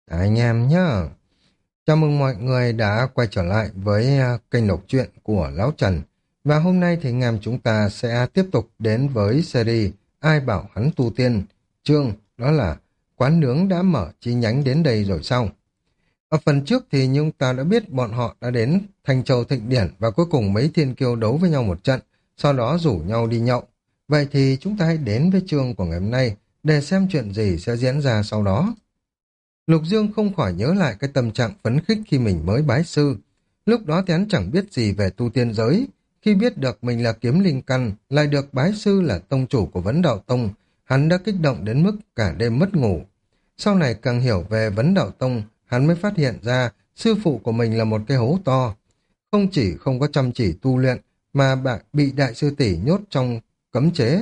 Anh em nhá. Chào mừng mọi người đã quay trở lại với kênh đọc truyện của Lão Trần. Và hôm nay thì anh em chúng ta sẽ tiếp tục đến với series Ai bảo hắn tu tiên. Chương đó là quán nướng đã mở chi nhánh đến đây rồi sao? Ở phần trước thì chúng ta đã biết bọn họ đã đến Thanh Châu Thịnh Điển và cuối cùng mấy thiên kiêu đấu với nhau một trận, sau đó rủ nhau đi nhậu. Vậy thì chúng ta hãy đến với chương của ngày hôm nay để xem chuyện gì sẽ diễn ra sau đó. Lục Dương không khỏi nhớ lại cái tâm trạng phấn khích khi mình mới bái sư. Lúc đó thì hắn chẳng biết gì về tu tiên giới. Khi biết được mình là kiếm linh căn, lại được bái sư là tông chủ của Vấn Đạo Tông, hắn đã kích động đến mức cả đêm mất ngủ. Sau này càng hiểu về Vấn Đạo Tông, hắn mới phát hiện ra sư phụ của mình là một cái hố to. Không chỉ không có chăm chỉ tu luyện, mà bị đại sư tỷ nhốt trong cấm chế,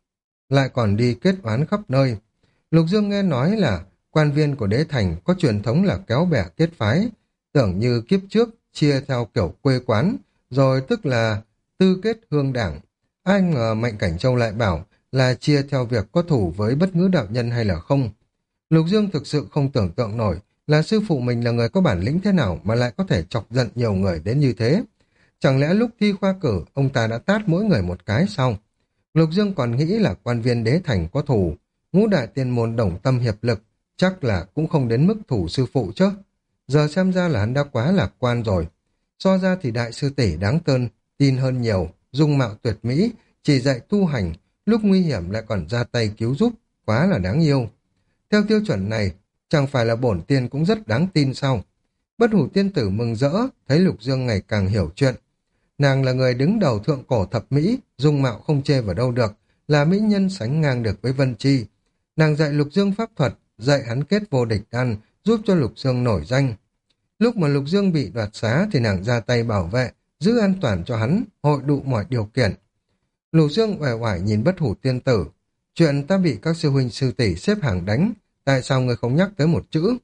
lại còn đi kết oán khắp nơi. Lục Dương nghe nói là quan viên của đế thành có truyền thống là kéo bè kết phái, tưởng như kiếp trước chia theo kiểu quê quán, rồi tức là tư kết hương đảng. Ai ngờ Mạnh Cảnh Châu lại bảo là chia theo việc có thủ với bất ngữ đạo nhân hay là không. Lục Dương thực sự không tưởng tượng nổi là sư phụ mình là người có bản lĩnh thế nào mà lại có thể chọc giận nhiều người đến như thế. Chẳng lẽ lúc thi khoa cử ông ta đã tát mỗi người một cái sao? Lục Dương còn nghĩ là quan viên đế thành có thù, ngũ đại tiên môn đồng tâm hiệp lực, chắc là cũng không đến mức thủ sư phụ chứ. Giờ xem ra là hắn đã quá lạc quan rồi. So ra thì đại sư tỷ đáng tin hơn nhiều, dung mạo tuyệt mỹ, chỉ dạy tu hành, lúc nguy hiểm lại còn ra tay cứu giúp, quá là đáng yêu. Theo tiêu chuẩn này, chẳng phải là bổn tiên cũng rất đáng tin sao? Bất hủ tiên tử mừng rỡ, thấy Lục Dương ngày càng hiểu chuyện. Nàng là người đứng đầu thượng cổ thập mỹ, dung mạo không chê vào đâu được, là mỹ nhân sánh ngang được với Vân Chi. Nàng dạy Lục Dương pháp thuật, dạy hắn kết vô địch đan, giúp cho Lục Dương nổi danh. Lúc mà Lục Dương bị đoạt xá thì nàng ra tay bảo vệ, giữ an toàn cho hắn, hội đủ mọi điều kiện. Lục Dương uể oải nhìn bất hủ tiên tử. Chuyện ta bị các sư huynh sư tỷ xếp hàng đánh, tại sao người không nhắc tới một chữ?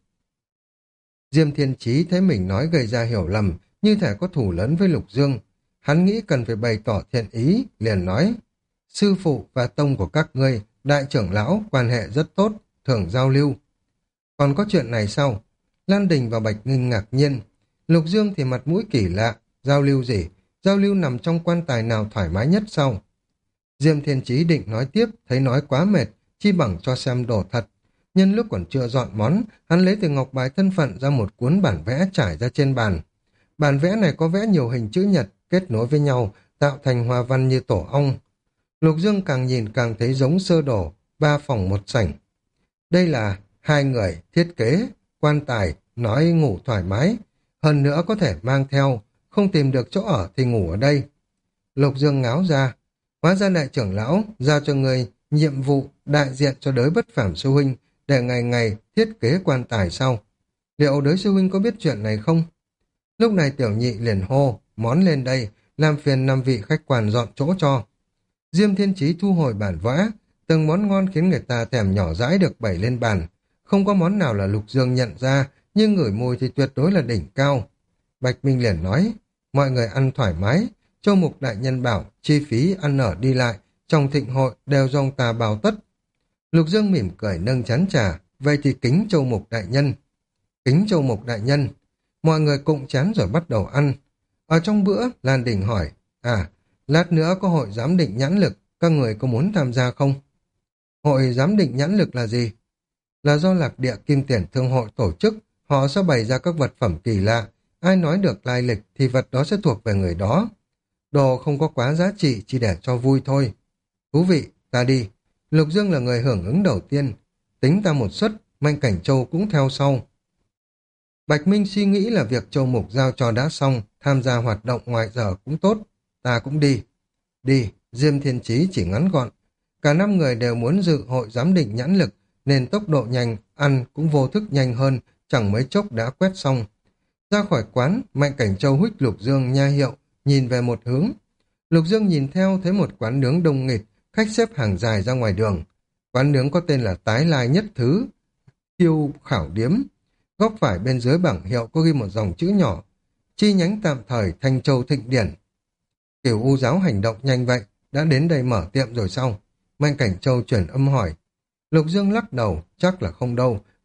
Diêm Thiên Chí thấy mình nói gây ra hiểu lầm, như thể có thù lớn với Lục Dương. Hắn nghĩ cần phải bày tỏ thiện ý, liền nói, sư phụ và tông của các ngươi, đại trưởng lão, quan hệ rất tốt, thường giao lưu. Còn có chuyện này sao? Lan Đình và Bạch Nghinh ngạc nhiên. Lục Dương thì mặt mũi kỳ lạ, giao lưu gì? Giao lưu nằm trong quan tài nào thoải mái nhất sao? Diêm Thiên Chí định nói tiếp, thấy nói quá mệt, chi bằng cho xem đồ thật. Nhân lúc còn chưa dọn món, hắn lấy từ ngọc bài thân phận ra một cuốn bản vẽ trải ra trên bàn. Bản vẽ này có vẽ nhiều hình chữ nhật, kết nối với nhau, tạo thành hoa văn như tổ ong. Lục Dương càng nhìn càng thấy giống sơ đồ, 3 phòng 1 sảnh. Đây là 2 người thiết kế, quan tài, nói ngủ thoải mái. Hơn nữa có thể mang theo, không tìm được chỗ ở thì ngủ ở đây. Lục Dương ngáo ra, hóa ra đại trưởng lão giao cho người nhiệm vụ đại diện cho đới bất phàm sư huynh để ngày ngày thiết kế quan tài sau. Liệu đới sư huynh có biết chuyện này không? Lúc này tiểu nhị liền hô, món lên đây, làm phiền 5 vị khách quan dọn chỗ cho. Diêm Thiên Chí thu hồi bản vẽ, từng món ngon khiến người ta thèm nhỏ dãi được bày lên bàn. Không có món nào là Lục Dương nhận ra, nhưng ngửi mùi thì tuyệt đối là đỉnh cao. Bạch Minh liền nói, mọi người ăn thoải mái, Châu Mục đại nhân bảo, chi phí ăn ở đi lại, trong thịnh hội đều do ông ta bào tất. Lục Dương mỉm cười nâng chén trà, vậy thì kính Châu Mục đại nhân. Kính Châu Mục đại nhân. Mọi người cụng chén rồi bắt đầu ăn. Ở trong bữa, Lan Đình hỏi, lát nữa có hội giám định nhãn lực, các người có muốn tham gia không? Hội giám định nhãn lực là gì? Là do Lạc Địa Kim Tiền Thương hội tổ chức, họ sẽ bày ra các vật phẩm kỳ lạ, ai nói được lai lịch thì vật đó sẽ thuộc về người đó. Đồ không có quá giá trị, chỉ để cho vui thôi. Thú vị, ta đi. Lục Dương là người hưởng ứng đầu tiên. Tính ta một suất, Mạnh Cảnh Châu cũng theo sau. Bạch Minh suy nghĩ là việc Châu Mục giao cho đã xong, tham gia hoạt động ngoài giờ cũng tốt. Ta cũng đi. Đi, Diêm Thiên Chí chỉ ngắn gọn. Cả 5 người đều muốn dự hội giám định nhãn lực, nên tốc độ nhanh, ăn cũng vô thức nhanh hơn, chẳng mấy chốc đã quét xong. Ra khỏi quán, Mạnh Cảnh Châu huých Lục Dương nha hiệu, nhìn về một hướng. Lục Dương nhìn theo thấy một quán nướng đông nghịt, khách xếp hàng dài ra ngoài đường. Quán nướng có tên là Tái Lai Nhất Thứ, Tiêu Khảo Điếm. Góc phải bên dưới bảng hiệu có ghi một dòng chữ nhỏ, chi nhánh tạm thời Thanh Châu Thịnh Điển. Kiểu U giáo hành động nhanh vậy, đã đến đây mở tiệm rồi sao? Mạnh Cảnh Châu chuyển âm hỏi. Lục Dương lắc đầu, chắc là không đâu,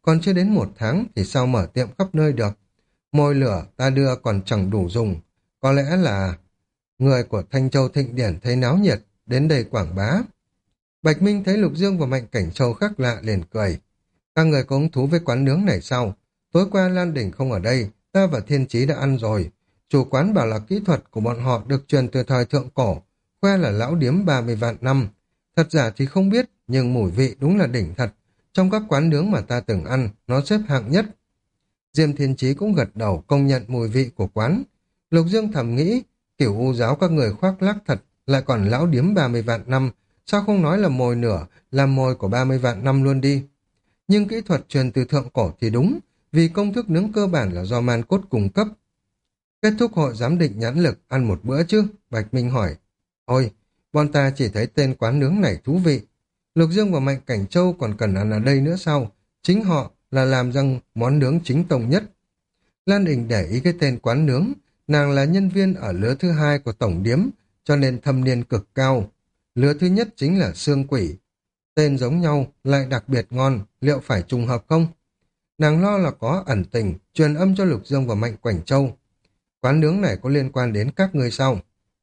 còn chưa đến 1 tháng thì sao mở tiệm khắp nơi được. Mồi lửa ta đưa còn chẳng đủ dùng. Có lẽ là người của Thanh Châu Thịnh Điển thấy náo nhiệt, đến đây quảng bá. Bạch Minh thấy Lục Dương và Mạnh Cảnh Châu khác lạ liền cười. Các người có hứng thú với quán nướng này sao? Tối qua Lan Đỉnh không ở đây, ta và Thiên Chí đã ăn rồi. Chủ quán bảo là kỹ thuật của bọn họ được truyền từ thời thượng cổ, khoe là lão điếm 30 vạn năm. Thật giả thì không biết, nhưng mùi vị đúng là đỉnh thật. Trong các quán nướng mà ta từng ăn, nó xếp hạng nhất. Diêm Thiên Chí cũng gật đầu công nhận mùi vị của quán. Lục Dương thầm nghĩ, kiểu u giáo các người khoác lác thật, lại còn lão điếm 30 vạn năm, sao không nói là mồi nửa, làm mồi của 30 vạn năm luôn đi. Nhưng kỹ thuật truyền từ thượng cổ thì đúng, vì công thức nướng cơ bản là do man cốt cung cấp. Kết thúc hội giám định nhãn lực, ăn một bữa chứ? Bạch Minh hỏi. Ôi, bọn ta chỉ thấy tên quán nướng này thú vị. Lục Dương và Mạnh Cảnh Châu còn cần ăn ở đây nữa sao? Chính họ là làm ra món nướng chính tông nhất. Lan Đình để ý cái tên quán nướng, nàng là nhân viên ở lứa thứ 2 của tổng điếm, cho nên thâm niên cực cao. Lứa thứ nhất chính là xương quỷ. Tên giống nhau, lại đặc biệt ngon, liệu phải trùng hợp không? Nàng lo là có ẩn tình, truyền âm cho Lục Dương và Mạnh Cảnh Châu. Quán nướng này có liên quan đến các ngươi sao?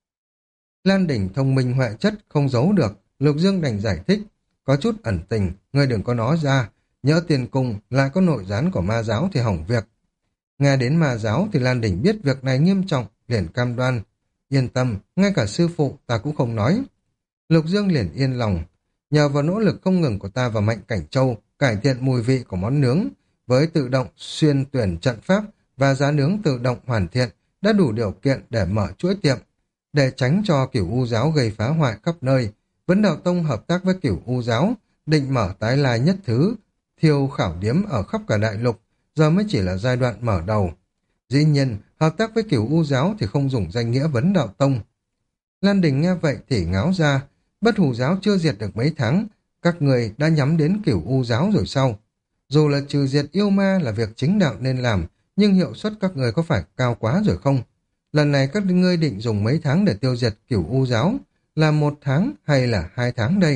Lan Đình thông minh huệ chất, không giấu được. Lục Dương đành giải thích. Có chút ẩn tình, ngươi đừng có nói ra. Nhỡ tiền cung lại có nội gián của ma giáo thì hỏng việc. Nghe đến ma giáo thì Lan Đình biết việc này nghiêm trọng, liền cam đoan. Yên tâm, ngay cả sư phụ ta cũng không nói. Lục Dương liền yên lòng. Nhờ vào nỗ lực không ngừng của ta và Mạnh Cảnh Châu, cải thiện mùi vị của món nướng, với tự động xuyên tuyển trận pháp và giá nướng tự động hoàn thiện, đã đủ điều kiện để mở chuỗi tiệm. Để tránh cho kiểu u giáo gây phá hoại khắp nơi, Vấn Đạo Tông hợp tác với kiểu u giáo, định mở tái lai nhất thứ, thiêu khảo điếm ở khắp cả đại lục, giờ mới chỉ là giai đoạn mở đầu. Dĩ nhiên, hợp tác với kiểu u giáo thì không dùng danh nghĩa Vấn Đạo Tông. Lan Đình nghe vậy thì ngáo ra, Bất Hủ giáo chưa diệt được mấy tháng, các người đã nhắm đến kiểu u giáo rồi sao? Dù là trừ diệt yêu ma là việc chính đạo nên làm, nhưng hiệu suất các người có phải cao quá rồi không? Lần này các ngươi định dùng mấy tháng để tiêu diệt kiểu u giáo, là 1 tháng hay là 2 tháng đây?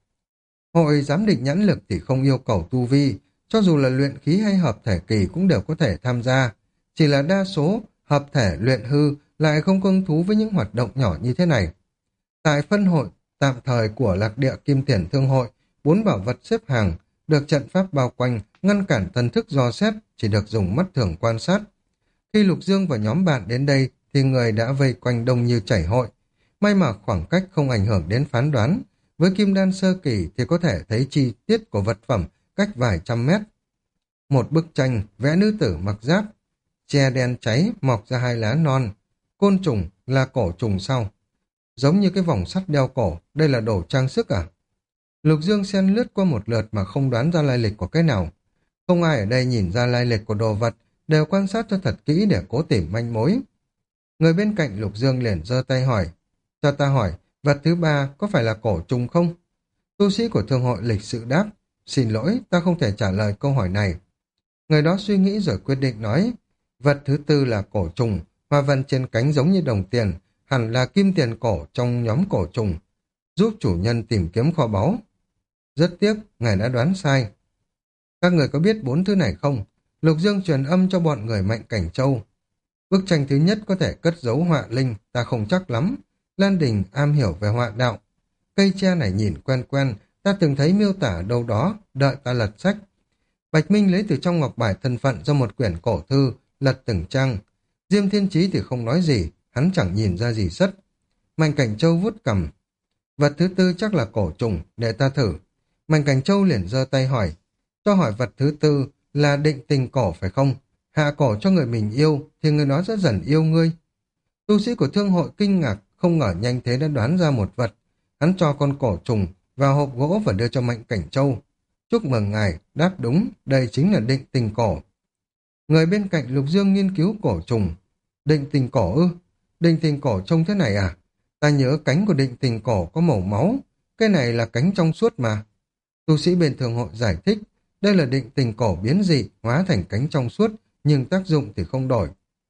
Hội giám định nhãn lực thì không yêu cầu tu vi, cho dù là luyện khí hay hợp thể kỳ cũng đều có thể tham gia. Chỉ là đa số hợp thể luyện hư lại không có hứng thú với những hoạt động nhỏ như thế này. Tại phân hội tạm thời của Lạc Địa Kim Tiền Thương Hội, 4 bảo vật xếp hàng, được trận pháp bao quanh, ngăn cản thần thức dò xét, chỉ được dùng mắt thường quan sát. Khi Lục Dương và nhóm bạn đến đây thì người đã vây quanh đông như chảy hội. May mà khoảng cách không ảnh hưởng đến phán đoán. Với kim đan sơ kỳ thì có thể thấy chi tiết của vật phẩm cách vài trăm mét. Một bức tranh vẽ nữ tử mặc giáp, che đen cháy mọc ra 2 lá non. Côn trùng là cổ trùng sau. Giống như cái vòng sắt đeo cổ, đây là đồ trang sức à? Lục Dương xen lướt qua một lượt mà không đoán ra lai lịch của cái nào. Không ai ở đây nhìn ra lai lịch của đồ vật, đều quan sát cho thật kỹ để cố tìm manh mối. Người bên cạnh Lục Dương liền giơ tay hỏi, cho ta hỏi, vật thứ 3 có phải là cổ trùng không? Tu sĩ của thương hội lịch sự đáp, xin lỗi, ta không thể trả lời câu hỏi này. Người đó suy nghĩ rồi quyết định nói, vật thứ 4 là cổ trùng, hoa văn trên cánh giống như đồng tiền, hẳn là kim tiền cổ trong nhóm cổ trùng, giúp chủ nhân tìm kiếm kho báu. Rất tiếc, ngài đã đoán sai. Các người có biết 4 thứ này không? Lục Dương truyền âm cho bọn người Mạnh Cảnh Châu. Bức tranh thứ nhất có thể cất giấu họa linh, ta không chắc lắm. Lan Đình am hiểu về họa đạo. Cây tre này nhìn quen quen, ta từng thấy miêu tả đâu đó, đợi ta lật sách. Bạch Minh lấy từ trong ngọc bài thân phận ra một quyển cổ thư, lật từng trang. Diêm Thiên Chí thì không nói gì, hắn chẳng nhìn ra gì sất. Mạnh Cảnh Châu vuốt cằm. Vật thứ 4 chắc là cổ trùng, để ta thử. Mạnh Cảnh Châu liền giơ tay hỏi. Cho hỏi vật thứ 4 là định tình cổ phải không? Hạ cổ cho người mình yêu, thì người đó sẽ dần yêu ngươi. Tu sĩ của thương hội kinh ngạc, không ngờ nhanh thế đã đoán ra một vật. Hắn cho con cổ trùng vào hộp gỗ và đưa cho Mạnh Cảnh Châu. Chúc mừng ngài, đáp đúng, đây chính là định tình cổ. Người bên cạnh Lục Dương nghiên cứu cổ trùng. Định tình cổ ư? Định tình cổ trông thế này à? Ta nhớ cánh của định tình cổ có màu máu. Cái này là cánh trong suốt mà. Tu sĩ bên thường hội giải thích. Đây là định tình cổ biến dị, hóa thành cánh trong suốt, nhưng tác dụng thì không đổi.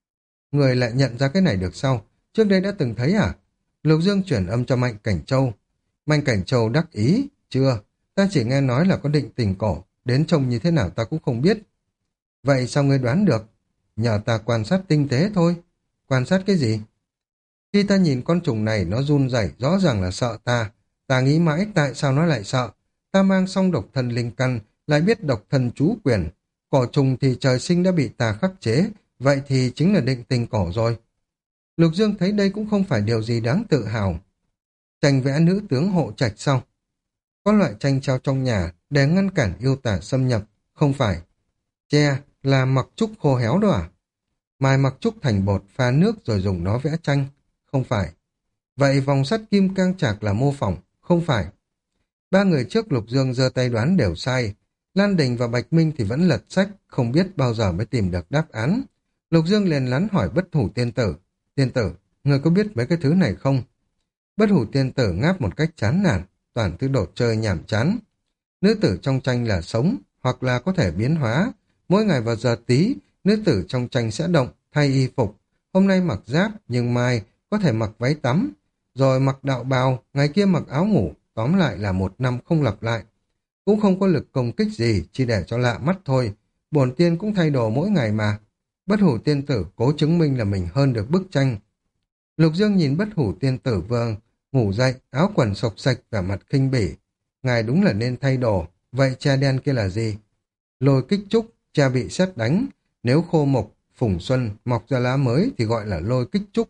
Người lại nhận ra cái này được sao? Trước đây đã từng thấy à? Lục Dương chuyển âm cho Mạnh Cảnh Châu. Mạnh Cảnh Châu đắc ý. Chưa, ta chỉ nghe nói là có định tình cổ. đến trông như thế nào ta cũng không biết. Vậy sao ngươi đoán được? Nhờ ta quan sát tinh tế thôi. Quan sát cái gì? Khi ta nhìn con trùng này nó run rẩy, rõ ràng là sợ ta. Ta nghĩ mãi tại sao nó lại sợ. Ta mang song độc thân linh căn, lại biết độc thân chú quyền. Cỏ trùng thì trời sinh đã bị ta khắc chế, vậy thì chính là định tình cỏ rồi. Lục Dương thấy đây cũng không phải điều gì đáng tự hào. Tranh vẽ nữ tướng hộ trạch sau. Có loại tranh treo trong nhà để ngăn cản yêu tả xâm nhập, không phải. Tre là mặc trúc khô héo đó à? Mài mặc trúc thành bột pha nước rồi dùng nó vẽ tranh, không phải. Vậy vòng sắt kim cang trạc là mô phỏng, không phải. Ba người trước Lục Dương giơ tay đoán đều sai. Lan Đình và Bạch Minh thì vẫn lật sách, không biết bao giờ mới tìm được đáp án. Lục Dương liền lắn hỏi Bất Hủ Tiên Tử. Tiên Tử, người có biết mấy cái thứ này không? Bất Hủ Tiên Tử ngáp một cách chán nản, toàn thứ đồ chơi nhảm chán. Nữ tử trong tranh là sống, hoặc là có thể biến hóa. Mỗi ngày vào giờ tí, nữ tử trong tranh sẽ động, thay y phục. Hôm nay mặc giáp, nhưng mai có thể mặc váy tắm. Rồi mặc đạo bào, ngày kia mặc áo ngủ. Tóm lại là một năm không lặp lại. Cũng không có lực công kích gì, chỉ để cho lạ mắt thôi. Bổn tiên cũng thay đồ mỗi ngày mà. Bất Hủ Tiên Tử cố chứng minh là mình hơn được bức tranh. Lục Dương nhìn Bất Hủ Tiên Tử vừa ngủ dậy, áo quần sộc sạch và mặt khinh bỉ. Ngài đúng là nên thay đồ, vậy cha đen kia là gì? Lôi kích trúc, cha bị sét đánh. Nếu khô mộc, phùng xuân, mọc ra lá mới thì gọi là lôi kích trúc.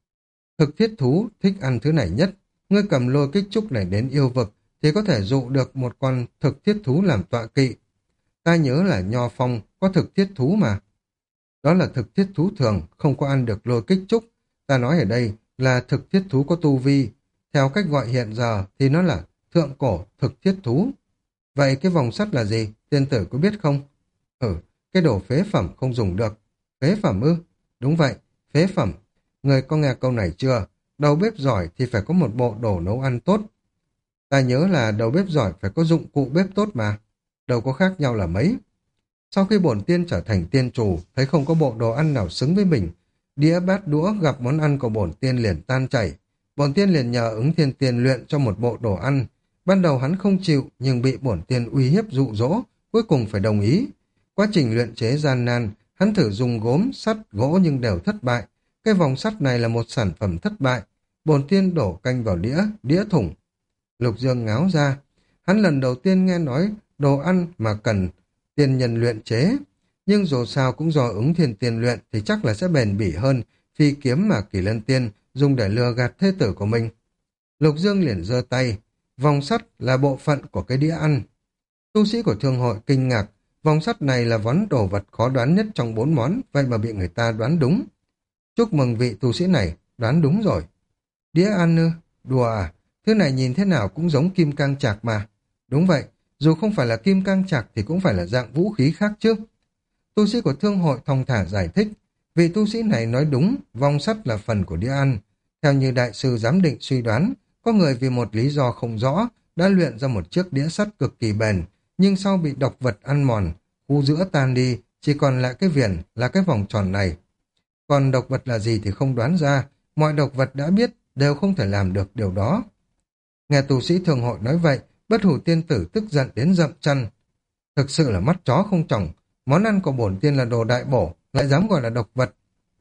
Thực thiết thú thích ăn thứ này nhất. Ngươi cầm lôi kích trúc này đến yêu vực thì có thể dụ được một con thực thiết thú làm tọa kỵ. Ta nhớ là Nho Phong có thực thiết thú mà. Đó là thực thiết thú thường, không có ăn được lôi kích trúc. Ta nói ở đây là thực thiết thú có tu vi. Theo cách gọi hiện giờ thì nó là thượng cổ thực thiết thú. Vậy cái vòng sắt là gì? Tiên tử có biết không? Cái đồ phế phẩm không dùng được. Phế phẩm ư? Đúng vậy, phế phẩm. Người có nghe câu này chưa? Đầu bếp giỏi thì phải có một bộ đồ nấu ăn tốt. Ta nhớ là đầu bếp giỏi phải có dụng cụ bếp tốt mà. Đâu có khác nhau là mấy. Sau khi bổn tiên trở thành tiên chủ, thấy không có bộ đồ ăn nào xứng với mình. Đĩa bát đũa gặp món ăn của bổn tiên liền tan chảy. Bổn tiên liền nhờ ứng thiên tiên luyện cho một bộ đồ ăn. Ban đầu hắn không chịu, nhưng bị bổn tiên uy hiếp dụ dỗ, cuối cùng phải đồng ý. Quá trình luyện chế gian nan, hắn thử dùng gốm, sắt, gỗ nhưng đều thất bại. Cái vòng sắt này là một sản phẩm thất bại. Bổn tiên đổ canh vào đĩa, đĩa thủng. Lục Dương ngáo ra. Hắn lần đầu tiên nghe nói đồ ăn mà cần tiên nhân luyện chế. Nhưng dù sao cũng do ứng thiên tiên luyện thì chắc là sẽ bền bỉ hơn phi kiếm mà Kỳ Lân Tiên dùng để lừa gạt thê tử của mình. Lục Dương liền giơ tay. Vòng sắt là bộ phận của cái đĩa ăn. Tu sĩ của thương hội kinh ngạc. Vòng sắt này là món đồ vật khó đoán nhất trong 4 món, vậy mà bị người ta đoán đúng. Chúc mừng vị tu sĩ này, đoán đúng rồi. Đĩa ăn ư? Đùa à? Thứ này nhìn thế nào cũng giống kim cang trạc mà. Đúng vậy, dù không phải là kim cang trạc thì cũng phải là dạng vũ khí khác chứ. Tu sĩ của thương hội thong thả giải thích. Vị tu sĩ này nói đúng, vong sắt là phần của đĩa ăn. Theo như đại sư giám định suy đoán, có người vì một lý do không rõ đã luyện ra một chiếc đĩa sắt cực kỳ bền, nhưng sau bị độc vật ăn mòn, khu giữa tan đi, chỉ còn lại cái viền là cái vòng tròn này. Còn độc vật là gì thì không đoán ra, mọi độc vật đã biết đều không thể làm được điều đó. Nghe tu sĩ thường hội nói vậy, Bất Hủ Tiên Tử tức giận đến dậm chân. Thực sự là mắt chó không tròng, món ăn của bổn tiên là đồ đại bổ, lại dám gọi là độc vật.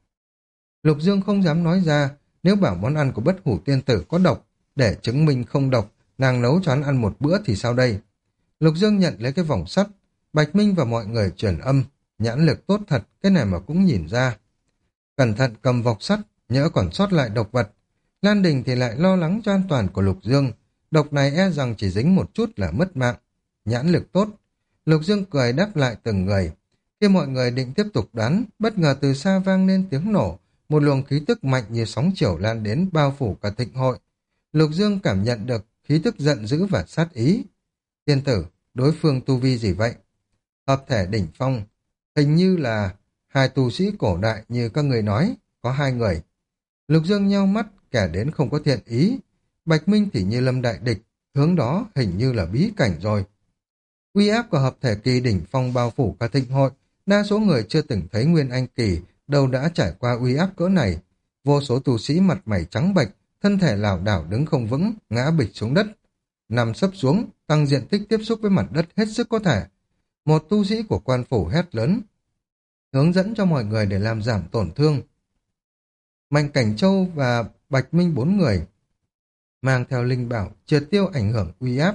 Lục Dương không dám nói ra, nếu bảo món ăn của Bất Hủ Tiên Tử có độc, để chứng minh không độc, nàng nấu cho hắn ăn một bữa thì sao đây? Lục Dương nhận lấy cái vòng sắt, Bạch Minh và mọi người truyền âm, nhãn lực tốt thật, cái này mà cũng nhìn ra. Cẩn thận cầm vòng sắt, nhỡ còn sót lại độc vật. Lan Đình thì lại lo lắng cho an toàn của Lục Dương, độc này e rằng chỉ dính một chút là mất mạng. Nhãn lực tốt. Lục Dương cười đáp lại từng người. Khi mọi người định tiếp tục đoán, bất ngờ từ xa vang lên tiếng nổ, một luồng khí tức mạnh như sóng chiều lan đến bao phủ cả thịnh hội. Lục Dương cảm nhận được khí tức giận dữ và sát ý. Tiên tử, đối phương tu vi gì vậy? Hợp thể đỉnh phong. Hình như là hai tu sĩ cổ đại như các người nói, có 2 người. Lục Dương nheo mắt, kẻ đến không có thiện ý. Bạch Minh thì như lâm đại địch, hướng đó hình như là bí cảnh rồi. Uy áp của hợp thể kỳ đỉnh phong bao phủ cả thịnh hội, đa số người chưa từng thấy Nguyên Anh kỳ, đâu đã trải qua uy áp cỡ này. Vô số tu sĩ mặt mày trắng bệch, thân thể lảo đảo đứng không vững, ngã bịch xuống đất. Nằm sấp xuống, tăng diện tích tiếp xúc với mặt đất hết sức có thể. Một tu sĩ của quan phủ hét lớn, hướng dẫn cho mọi người để làm giảm tổn thương. Mạnh Cảnh Châu và Bạch Minh bốn người mang theo linh bảo triệt tiêu ảnh hưởng uy áp.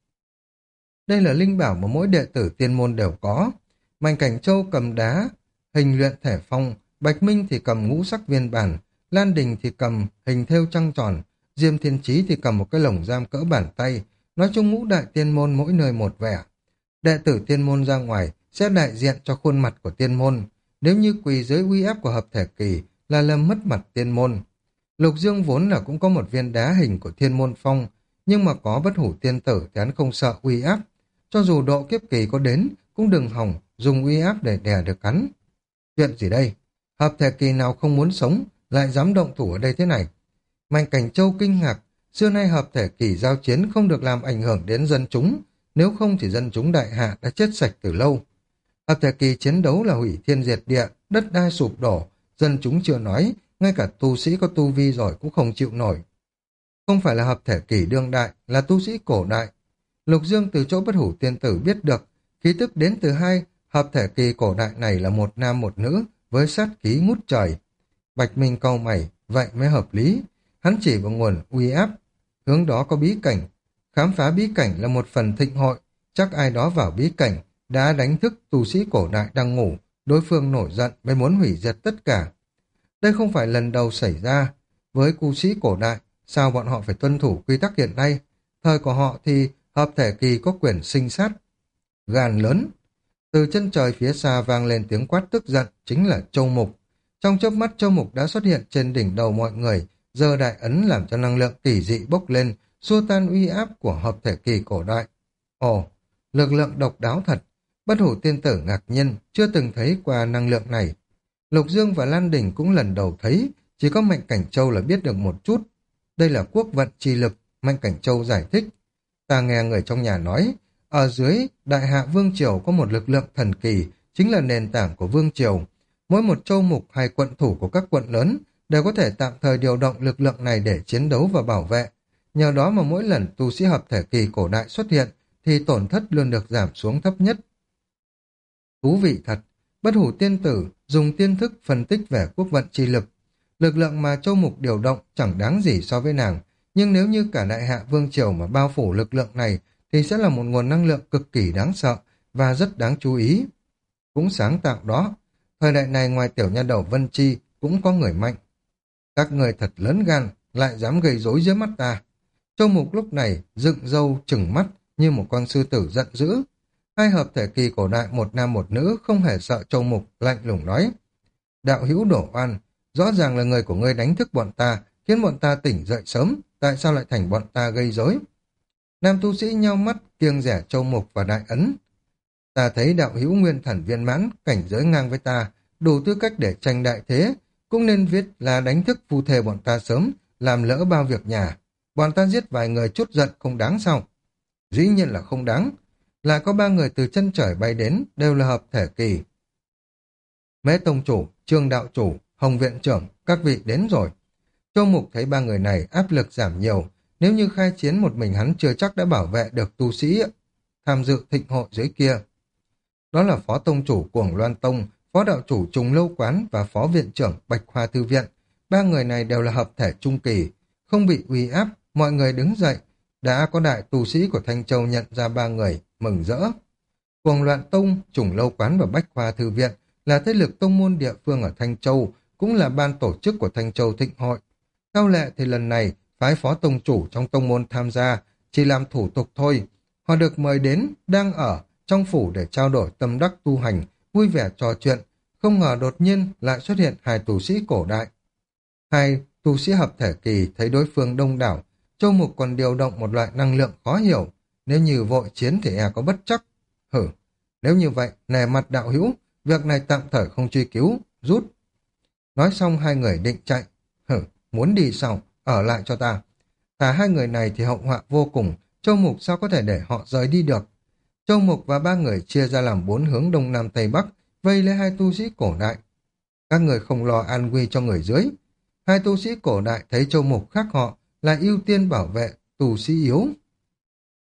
Đây là linh bảo mà mỗi đệ tử tiên môn đều có. Mạnh Cảnh Châu cầm đá, hình luyện thể phong, Bạch Minh thì cầm ngũ sắc viên bản, Lan Đình thì cầm hình thêu trăng tròn, Diêm Thiên Chí thì cầm một cái lồng giam cỡ bàn tay. Nói chung ngũ đại tiên môn mỗi nơi một vẻ. Đệ tử tiên môn ra ngoài sẽ đại diện cho khuôn mặt của tiên môn. Nếu như quỳ dưới uy áp của hợp thể kỳ là làm mất mặt tiên môn. Lục Dương vốn là cũng có một viên đá hình của thiên môn phong, nhưng mà có bất hủ tiên tử thì hắn không sợ uy áp. Cho dù độ kiếp kỳ có đến, cũng đừng hòng dùng uy áp để đè được hắn. Chuyện gì đây? Hợp thể kỳ nào không muốn sống, lại dám động thủ ở đây thế này? Mạnh Cảnh Châu kinh ngạc, xưa nay hợp thể kỳ giao chiến không được làm ảnh hưởng đến dân chúng, nếu không thì dân chúng đại hạ đã chết sạch từ lâu. Hợp thể kỳ chiến đấu là hủy thiên diệt địa, đất đai sụp đổ, dân chúng chưa nói, ngay cả tu sĩ có tu vi rồi cũng không chịu nổi. Không phải là hợp thể kỳ đương đại, là tu sĩ cổ đại. Lục Dương từ chỗ bất hủ tiên tử biết được, khí tức đến từ hai hợp thể kỳ cổ đại này là một nam một nữ, với sát khí ngút trời. Bạch Minh cau mày, vậy mới hợp lý. Hắn chỉ vào nguồn uy áp, hướng đó có bí cảnh. Khám phá bí cảnh là một phần thịnh hội, chắc ai đó vào bí cảnh, đã đánh thức tu sĩ cổ đại đang ngủ, đối phương nổi giận mới muốn hủy diệt tất cả. Đây không phải lần đầu xảy ra. Với tu sĩ cổ đại, sao bọn họ phải tuân thủ quy tắc hiện nay? Thời của họ thì hợp thể kỳ có quyền sinh sát. Gan lớn. Từ chân trời phía xa vang lên tiếng quát tức giận, chính là Châu Mục. Trong chớp mắt Châu Mục đã xuất hiện trên đỉnh đầu mọi người, giơ đại ấn làm cho năng lượng kỳ dị bốc lên, xua tan uy áp của hợp thể kỳ cổ đại. Ồ, lực lượng độc đáo thật. Bất hủ tiên tử ngạc nhiên, chưa từng thấy qua năng lượng này. Lục Dương và Lan Đình cũng lần đầu thấy, chỉ có Mạnh Cảnh Châu là biết được một chút. Đây là quốc vận chi lực, Mạnh Cảnh Châu giải thích. Ta nghe người trong nhà nói, ở dưới Đại Hạ Vương Triều có một lực lượng thần kỳ, chính là nền tảng của Vương Triều. Mỗi một châu mục hay quận thủ của các quận lớn đều có thể tạm thời điều động lực lượng này để chiến đấu và bảo vệ. Nhờ đó mà mỗi lần tu sĩ hợp thể kỳ cổ đại xuất hiện, thì tổn thất luôn được giảm xuống thấp nhất. Thú vị thật, bất hủ tiên tử dùng tiên thức phân tích về quốc vận chi lực. Lực lượng mà châu mục điều động chẳng đáng gì so với nàng, nhưng nếu như cả Đại Hạ Vương Triều mà bao phủ lực lượng này thì sẽ là một nguồn năng lượng cực kỳ đáng sợ và rất đáng chú ý. Cũng sáng tạo đó, thời đại này ngoài tiểu nha đầu Vân Chi cũng có người mạnh. Các người thật lớn gan, lại dám gây rối dưới mắt ta. Châu Mục lúc này dựng râu trừng mắt như một con sư tử giận dữ. Hai hợp thể kỳ cổ đại một nam một nữ không hề sợ Châu Mục, lạnh lùng nói. Đạo hữu đổ oan, rõ ràng là người của ngươi đánh thức bọn ta, khiến bọn ta tỉnh dậy sớm, tại sao lại thành bọn ta gây rối? Nam tu sĩ nheo mắt kiêng rẻ Châu Mục và đại ấn. Ta thấy đạo hữu nguyên thần viên mãn, cảnh giới ngang với ta, đủ tư cách để tranh đại thế, cũng nên viết là đánh thức phu thê bọn ta sớm, làm lỡ bao việc nhà. Bọn ta giết vài người chút giận không đáng sao? Dĩ nhiên là không đáng. Lại có ba người từ chân trời bay đến, đều là hợp thể kỳ. Mễ tông chủ, Trương đạo chủ, Hồng viện trưởng, các vị đến rồi. Châu Mục thấy ba người này áp lực giảm nhiều, nếu như khai chiến một mình hắn chưa chắc đã bảo vệ được tu sĩ tham dự thịnh hội dưới kia. Đó là phó tông chủ Cuồng Loan Tông, phó đạo chủ Trùng Lâu Quán và phó viện trưởng Bạch Hoa Thư Viện. Ba người này đều là hợp thể trung kỳ, không bị uy áp, mọi người đứng dậy. Đã có đại tu sĩ của Thanh Châu nhận ra ba người, mừng rỡ. Cuồng Loan Tông, Trùng Lâu Quán và Bách Hoa Thư Viện là thế lực tông môn địa phương ở Thanh Châu, cũng là ban tổ chức của Thanh Châu Thịnh Hội. Theo lệ thì lần này, phái phó tông chủ trong tông môn tham gia, chỉ làm thủ tục thôi. Họ được mời đến, đang ở trong phủ để trao đổi tâm đắc tu hành, vui vẻ trò chuyện. Không ngờ đột nhiên lại xuất hiện hai tu sĩ cổ đại. Hai tu sĩ hợp thể kỳ thấy đối phương đông đảo, Châu Mục còn điều động một loại năng lượng khó hiểu. Nếu như vội chiến thì có bất chắc. Hử, nếu như vậy, nề mặt đạo hữu, việc này tạm thời không truy cứu, rút. Nói xong hai người định chạy. Hử, muốn đi sao? Ở lại cho ta. Cả hai người này thì hậu họa vô cùng, Châu Mục sao có thể để họ rời đi được. Châu Mục và ba người chia ra làm 4 hướng đông nam tây bắc, vây lấy hai tu sĩ cổ đại. Các người không lo an nguy cho người dưới. Hai tu sĩ cổ đại thấy Châu Mục khác họ, lại ưu tiên bảo vệ tu sĩ yếu.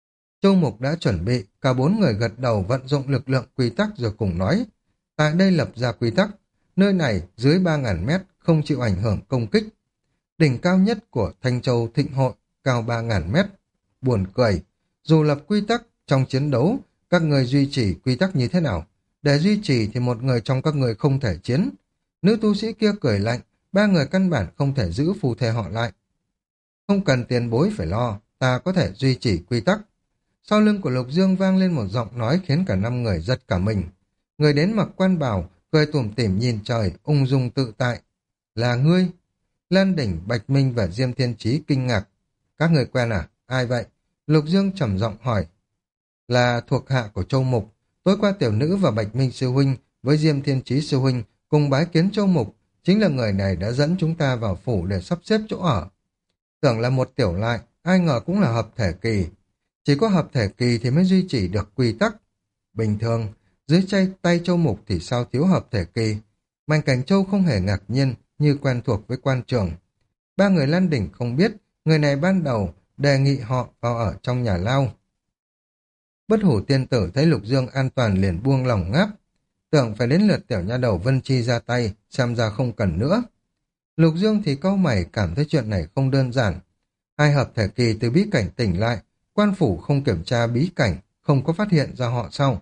Châu Mục đã chuẩn bị, cả bốn người gật đầu vận dụng lực lượng quy tắc rồi cùng nói. Tại đây lập ra quy tắc, nơi này dưới 3.000 mét không chịu ảnh hưởng công kích. Đỉnh cao nhất của Thanh Châu Thịnh Hội cao 3.000 mét. Buồn cười, dù lập quy tắc trong chiến đấu, các người duy trì quy tắc như thế nào? Để duy trì thì một người trong các người không thể chiến. Nữ tu sĩ kia cười lạnh, ba người căn bản không thể giữ phù thề họ lại. Không cần tiền bối phải lo, ta có thể duy trì quy tắc. Sau lưng của Lục Dương vang lên một giọng nói khiến cả năm người giật cả mình. Người đến mặc quan bào, cười tủm tỉm nhìn trời, ung dung tự tại. Là ngươi? Lan Đỉnh, Bạch Minh và Diêm Thiên Chí kinh ngạc. Các người quen à? Ai vậy? Lục Dương trầm giọng hỏi. Là thuộc hạ của Châu Mục. Tối qua tiểu nữ và Bạch Minh sư huynh với Diêm Thiên Chí sư huynh cùng bái kiến Châu Mục. Chính là người này đã dẫn chúng ta vào phủ để sắp xếp chỗ ở. Tưởng là một tiểu lại, ai ngờ cũng là hợp thể kỳ. Chỉ có hợp thể kỳ thì mới duy trì được quy tắc. Bình thường, dưới tay Châu Mục thì sao thiếu hợp thể kỳ. Mạnh Cảnh Châu không hề ngạc nhiên như quen thuộc với quan trường. Ba người Lan Đỉnh không biết, người này ban đầu đề nghị họ vào ở trong nhà lao. Bất Hủ tiên tử thấy Lục Dương an toàn liền buông lòng ngáp. Tưởng phải đến lượt tiểu nha đầu Vân Chi ra tay, xem ra không cần nữa. Lục Dương thì cau mày cảm thấy chuyện này không đơn giản. Hai hợp thể kỳ từ bí cảnh tỉnh lại, quan phủ không kiểm tra bí cảnh, không có phát hiện ra họ sau.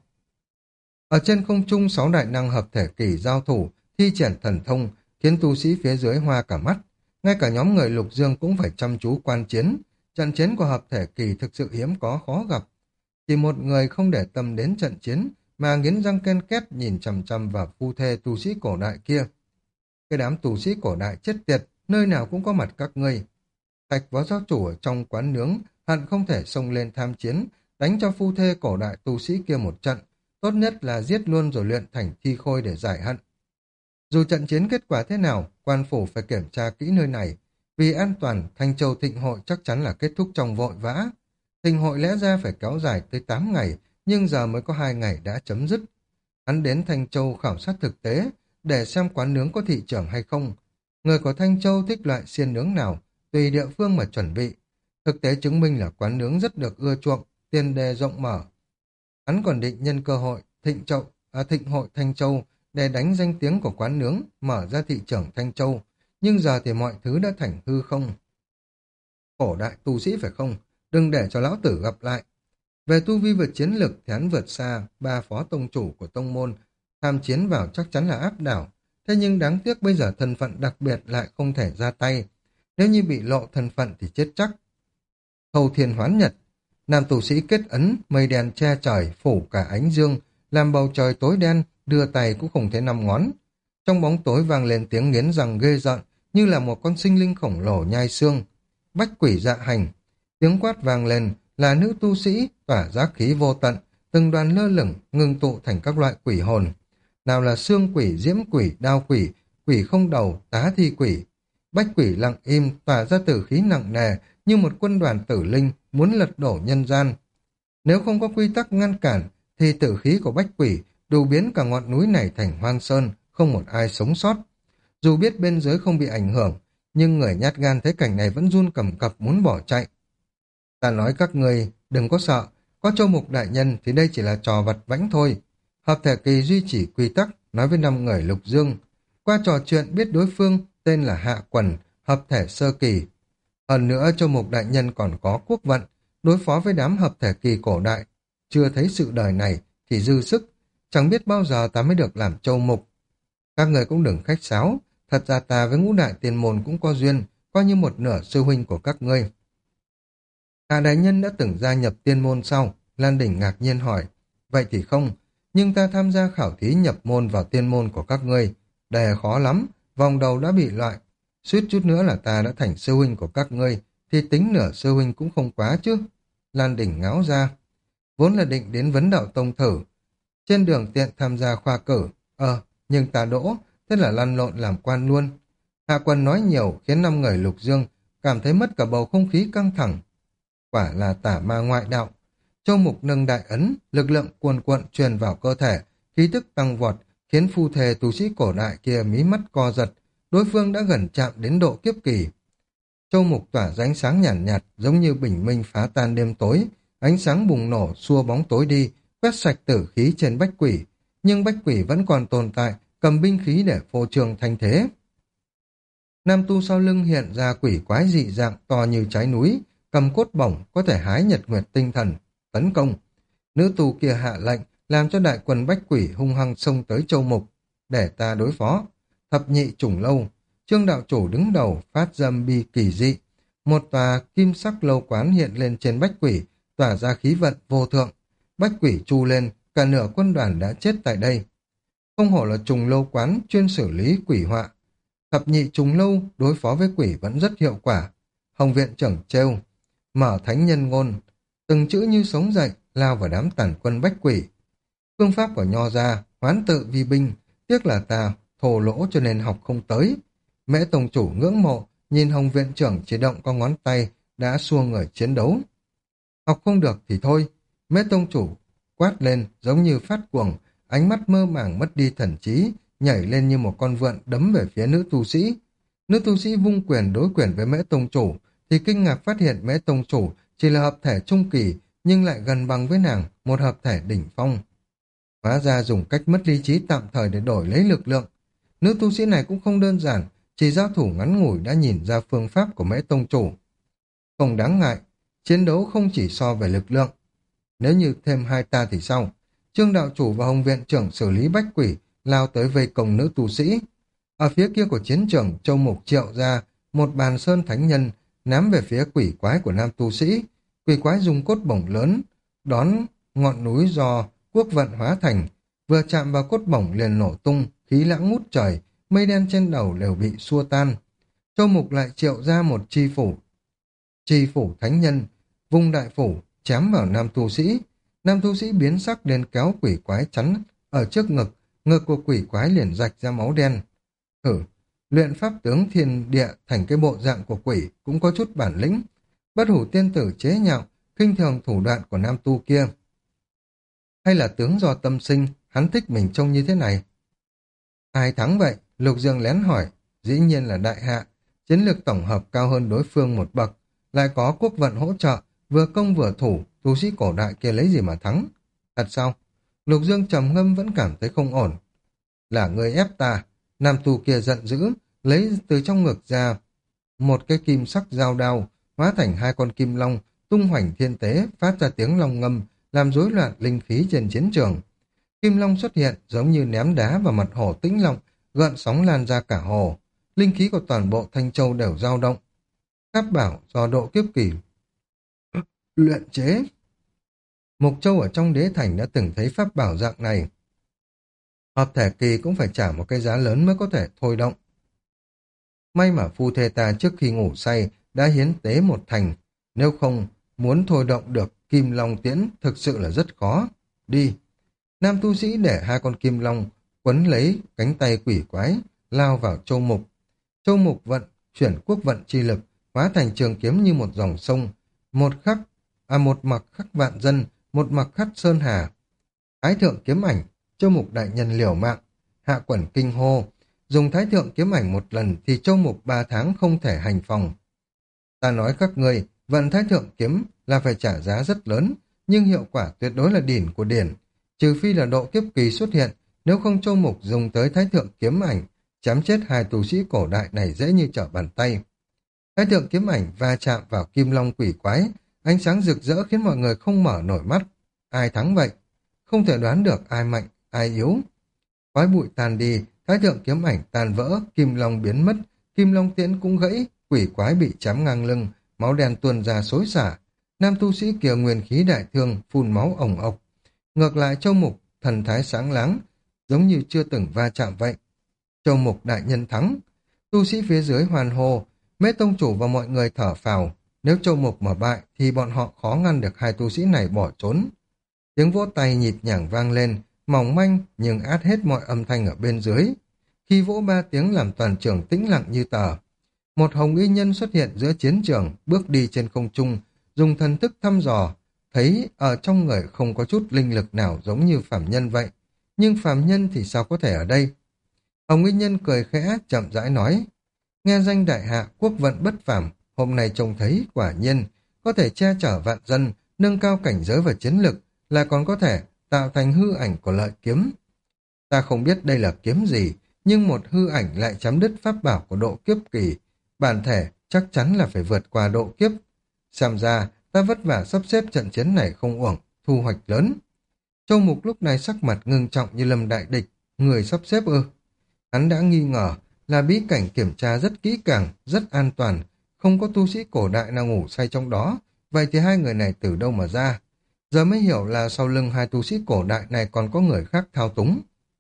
Ở trên không trung 6 đại năng hợp thể kỳ giao thủ, thi triển thần thông, khiến tu sĩ phía dưới hoa cả mắt. Ngay cả nhóm người Lục Dương cũng phải chăm chú quan chiến. Trận chiến của hợp thể kỳ thực sự hiếm có khó gặp. Chỉ một người không để tâm đến trận chiến, mà nghiến răng ken két nhìn chằm chằm vào phu thê tu sĩ cổ đại kia. Cái đám tu sĩ cổ đại chết tiệt, nơi nào cũng có mặt các ngươi. Thạch Phó giáo chủ ở trong quán nướng, hận không thể xông lên tham chiến, đánh cho phu thê cổ đại tu sĩ kia một trận, tốt nhất là giết luôn rồi luyện thành thi khôi để giải hận. Dù trận chiến kết quả thế nào, quan phủ phải kiểm tra kỹ nơi này, vì an toàn Thanh Châu Thịnh Hội chắc chắn là kết thúc trong vội vã. Thịnh hội lẽ ra phải kéo dài tới 8 ngày, nhưng giờ mới có 2 ngày đã chấm dứt. Hắn đến Thanh Châu khảo sát thực tế, để xem quán nướng có thị trường hay không. Người của Thanh Châu thích loại xiên nướng nào, tùy địa phương mà chuẩn bị. Thực tế chứng minh là quán nướng rất được ưa chuộng, tiền đề rộng mở. Hắn còn định nhân cơ hội Thịnh hội Thanh Châu để đánh danh tiếng của quán nướng, mở ra thị trường Thanh Châu. Nhưng giờ thì mọi thứ đã thành hư không. Cổ đại tu sĩ phải không? Đừng để cho lão tử gặp lại. Về tu vi vượt chiến lực thì hắn vượt xa ba phó tông chủ của tông môn. Tham chiến vào chắc chắn là áp đảo. Thế nhưng đáng tiếc bây giờ thân phận đặc biệt lại không thể ra tay. Nếu như bị lộ thân phận thì chết chắc. Thâu thiên hoán nhật. Nam tu sĩ kết ấn, mây đen che trời, phủ cả ánh dương, làm bầu trời tối đen, đưa tay cũng không thấy 5 ngón. Trong bóng tối vang lên tiếng nghiến răng ghê rợn, như là một con sinh linh khổng lồ nhai xương. Bách quỷ dạ hành. Tiếng quát vang lên là nữ tu sĩ tỏa ra khí vô tận, từng đoàn lơ lửng ngưng tụ thành các loại quỷ hồn. Nào là xương quỷ, diễm quỷ, đao quỷ, quỷ không đầu, tá thi quỷ. Bách quỷ lặng im tỏa ra tử khí nặng nề như một quân đoàn tử linh muốn lật đổ nhân gian. Nếu không có quy tắc ngăn cản thì tử khí của bách quỷ đủ biến cả ngọn núi này thành hoang sơn, không một ai sống sót. Dù biết bên dưới không bị ảnh hưởng, nhưng người nhát gan thấy cảnh này vẫn run cầm cập muốn bỏ chạy. Ta nói các người đừng có sợ, có Châu Mục đại nhân thì đây chỉ là trò vặt vãnh thôi. Hợp thể kỳ duy trì quy tắc, nói với 5 người Lục Dương. Qua trò chuyện biết đối phương tên là Hạ Quần, hợp thể sơ kỳ. Hơn nữa Châu Mục đại nhân còn có quốc vận, đối phó với đám hợp thể kỳ cổ đại. Chưa thấy sự đời này thì dư sức, chẳng biết bao giờ ta mới được làm Châu Mục. Các người cũng đừng khách sáo, thật ra ta với ngũ đại tiền môn cũng có duyên, coi như một nửa sư huynh của các ngươi. Hạ đại nhân đã từng gia nhập tiên môn sau, Lan Đỉnh ngạc nhiên hỏi. Vậy thì không, nhưng ta tham gia khảo thí nhập môn vào tiên môn của các ngươi. Đề khó lắm, vòng đầu đã bị loại. Suýt chút nữa là ta đã thành sư huynh của các ngươi, thì tính nửa sư huynh cũng không quá chứ. Lan Đỉnh ngáo ra. Vốn là định đến vấn đạo tông thử. Trên đường tiện tham gia khoa cử. Nhưng ta đỗ, thế là lăn lộn làm quan luôn. Hạ Quân nói nhiều khiến 5 người Lục Dương cảm thấy mất cả bầu không khí căng thẳng. Quả là tả ma ngoại đạo. Châu Mục nâng đại ấn, lực lượng cuồn cuộn truyền vào cơ thể, khí tức tăng vọt, khiến phu thề tu sĩ cổ đại kia mí mắt co giật, đối phương đã gần chạm đến độ kiếp kỳ. Châu Mục tỏa ra ánh sáng nhàn nhạt, giống như bình minh phá tan đêm tối, ánh sáng bùng nổ xua bóng tối đi, quét sạch tử khí trên bách quỷ, nhưng bách quỷ vẫn còn tồn tại, cầm binh khí để phô trương thanh thế. Nam tu sau lưng hiện ra quỷ quái dị dạng to như trái núi, cầm cốt bổng có thể hái nhật nguyệt tinh thần, tấn công. Nữ tu kia hạ lệnh, làm cho đại quân bách quỷ hung hăng xông tới Châu Mục, để ta đối phó. Thập nhị chủng lâu, Trương đạo chủ đứng đầu phát dâm bi kỳ dị. Một tòa kim sắc lâu quán hiện lên trên bách quỷ, tỏa ra khí vận vô thượng. Bách quỷ chu lên, cả nửa quân đoàn đã chết tại đây. Không hổ là trùng lâu quán chuyên xử lý quỷ họa. Thập nhị trùng lâu đối phó với quỷ vẫn rất hiệu quả. Hồng viện trưởng trêu, mở thánh nhân ngôn, từng chữ như sống dậy, lao vào đám tàn quân bách quỷ. Phương pháp của nho gia, hoán tự vi binh, tiếc là ta thô lỗ cho nên học không tới. Mễ tông chủ ngưỡng mộ, nhìn Hồng viện trưởng chỉ động có ngón tay, đã xua người chiến đấu. Học không được thì thôi, Mễ tông chủ quát lên giống như phát cuồng, ánh mắt mơ màng mất đi thần trí, nhảy lên như một con vượn đấm về phía nữ tu sĩ. Nữ tu sĩ vung quyền đối quyền với Mễ tông chủ, thì kinh ngạc phát hiện Mễ tông chủ chỉ là hợp thể trung kỳ, nhưng lại gần bằng với nàng, một hợp thể đỉnh phong. Hóa ra dùng cách mất lý trí tạm thời để đổi lấy lực lượng. Nữ tu sĩ này cũng không đơn giản, chỉ giao thủ ngắn ngủi đã nhìn ra phương pháp của Mễ tông chủ. Không đáng ngại, chiến đấu không chỉ so về lực lượng. Nếu như thêm hai ta thì sao? Trương đạo chủ và Hồng viện trưởng xử lý bách quỷ, lao tới vây công nữ tu sĩ. Ở phía kia của chiến trường, Châu Mục triệu ra một bàn sơn thánh nhân, ném về phía quỷ quái của nam tu sĩ. Quỷ quái dùng cốt bổng lớn, đón ngọn núi do quốc vận hóa thành, vừa chạm vào cốt bổng liền nổ tung, khí lãng ngút trời, mây đen trên đầu đều bị xua tan. Châu Mục lại triệu ra một chi phủ thánh nhân, vung đại phủ, chém vào nam tu sĩ. Nam tu sĩ biến sắc đến kéo quỷ quái chắn ở trước ngực, ngực của quỷ quái liền rạch ra máu đen. Luyện pháp tướng thiên địa thành cái bộ dạng của quỷ cũng có chút bản lĩnh. Bất hủ tiên tử chế nhạo, khinh thường thủ đoạn của nam tu kia. Hay là tướng do tâm sinh, hắn thích mình trông như thế này? Ai thắng vậy? Lục Dương lén hỏi. Dĩ nhiên là đại hạ, chiến lược tổng hợp cao hơn đối phương một bậc, lại có quốc vận hỗ trợ, vừa công vừa thủ, tu sĩ cổ đại kia lấy gì mà thắng? Thật sao? Lục Dương trầm ngâm vẫn cảm thấy không ổn. Là người ép ta. Nam tu kia giận dữ, lấy từ trong ngực ra một cái kim sắc dao đao, hóa thành hai con kim long, tung hoành thiên tế, phát ra tiếng long ngâm, làm rối loạn linh khí trên chiến trường. Kim long xuất hiện giống như ném đá vào mặt hồ tĩnh lặng, gợn sóng lan ra cả hồ. Linh khí của toàn bộ Thanh Châu đều dao động. Pháp bảo do độ kiếp kỳ luyện chế. Mục Châu ở trong đế thành đã từng thấy pháp bảo dạng này. Hợp thể kỳ cũng phải trả một cái giá lớn mới có thể thôi động. May mà phu thê ta trước khi ngủ say đã hiến tế một thành, nếu không muốn thôi động được kim long tiễn thực sự là rất khó. Đi. Nam tu sĩ để hai con kim long quấn lấy cánh tay quỷ quái, lao vào Châu Mục. Châu Mục vận chuyển quốc vận chi lực, hóa thành trường kiếm như một dòng sông, một mặt khắc vạn dân, một mặt khắc sơn hà. Thái thượng kiếm ảnh, Châu Mục đại nhân liều mạng, hạ quẩn kinh hô, dùng thái thượng kiếm ảnh một lần thì Châu Mục 3 tháng không thể hành phòng. Ta nói các ngươi, vận thái thượng kiếm là phải trả giá rất lớn, nhưng hiệu quả tuyệt đối là đỉnh của điển, trừ phi là độ kiếp kỳ xuất hiện, nếu không Châu Mục dùng tới thái thượng kiếm ảnh, chém chết hai tu sĩ cổ đại này dễ như trở bàn tay. Thái thượng kiếm ảnh va chạm vào kim long quỷ quái, ánh sáng rực rỡ khiến mọi người không mở nổi mắt. Ai thắng vậy? Không thể đoán được ai mạnh, ai yếu. Khói bụi tàn đi, thái thượng kiếm ảnh tàn vỡ, kim long biến mất, kim long tiễn cũng gãy, quỷ quái bị chém ngang lưng, máu đen tuôn ra xối xả. Nam tu sĩ kia nguyên khí đại thương, phun máu ồng ộc. Ngược lại Châu Mục, thần thái sáng láng, giống như chưa từng va chạm vậy. Châu Mục đại nhân thắng. Tu sĩ phía dưới hoàn hô, Mễ tông chủ và mọi người thở phào. Nếu Châu Mục mà bại thì bọn họ khó ngăn được hai tu sĩ này bỏ trốn. Tiếng vỗ tay nhịp nhàng vang lên, mỏng manh nhưng át hết mọi âm thanh ở bên dưới. Khi vỗ 3 tiếng làm toàn trường tĩnh lặng như tờ. Một hồng y nhân xuất hiện giữa chiến trường, bước đi trên không trung, dùng thần thức thăm dò, thấy ở trong người không có chút linh lực nào giống như phàm nhân vậy. Nhưng phàm nhân thì sao có thể ở đây? Hồng y nhân cười khẽ, chậm rãi nói, nghe danh đại hạ, quốc vận bất phàm, hôm nay trông thấy quả nhiên, có thể che chở vạn dân, nâng cao cảnh giới và chiến lực, là còn có thể tạo thành hư ảnh của lợi kiếm. Ta không biết đây là kiếm gì, nhưng một hư ảnh lại chấm đứt pháp bảo của độ kiếp kỳ. Bản thể chắc chắn là phải vượt qua độ kiếp. Xem ra, ta vất vả sắp xếp trận chiến này không uổng, thu hoạch lớn. Châu Mục lúc này sắc mặt ngưng trọng như lâm đại địch, người sắp xếp ư. Hắn đã nghi ngờ là bí cảnh kiểm tra rất kỹ càng, rất an toàn, không có tu sĩ cổ đại nào ngủ say trong đó, vậy thì hai người này từ đâu mà ra? Giờ mới hiểu là sau lưng hai tu sĩ cổ đại này còn có người khác thao túng.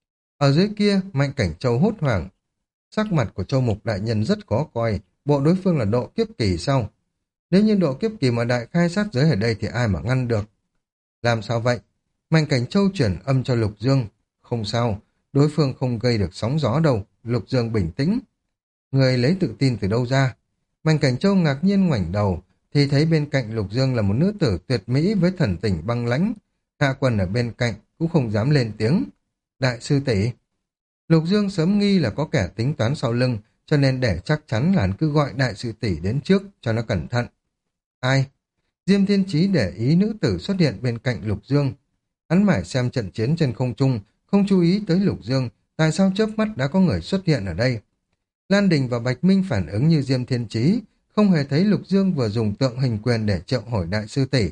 Ở dưới kia, Mạnh Cảnh Châu hốt hoảng. Sắc mặt của Châu Mục đại nhân rất khó coi, bộ đối phương là độ kiếp kỳ sau. Nếu như độ kiếp kỳ mà đại khai sát giới ở đây thì ai mà ngăn được? Làm sao vậy? Mạnh Cảnh Châu chuyển âm cho Lục Dương. Không sao, đối phương không gây được sóng gió đâu. Lục Dương bình tĩnh. Người lấy tự tin từ đâu ra? Mạnh Cảnh Châu ngạc nhiên ngoảnh đầu, thì thấy bên cạnh Lục Dương là một nữ tử tuyệt mỹ với thần tình băng lãnh. Hạ Quân ở bên cạnh cũng không dám lên tiếng. Đại sư tỷ. Lục Dương sớm nghi là có kẻ tính toán sau lưng, cho nên để chắc chắn là hắn cứ gọi đại sư tỷ đến trước cho nó cẩn thận. Ai? Diêm Thiên Chí để ý nữ tử xuất hiện bên cạnh Lục Dương. Hắn mải xem trận chiến trên không trung, không chú ý tới Lục Dương, tại sao chớp mắt đã có người xuất hiện ở đây. Lan Đình và Bạch Minh phản ứng như Diêm Thiên Chí, không hề thấy Lục Dương vừa dùng tượng hình quyền để triệu hỏi đại sư tỷ.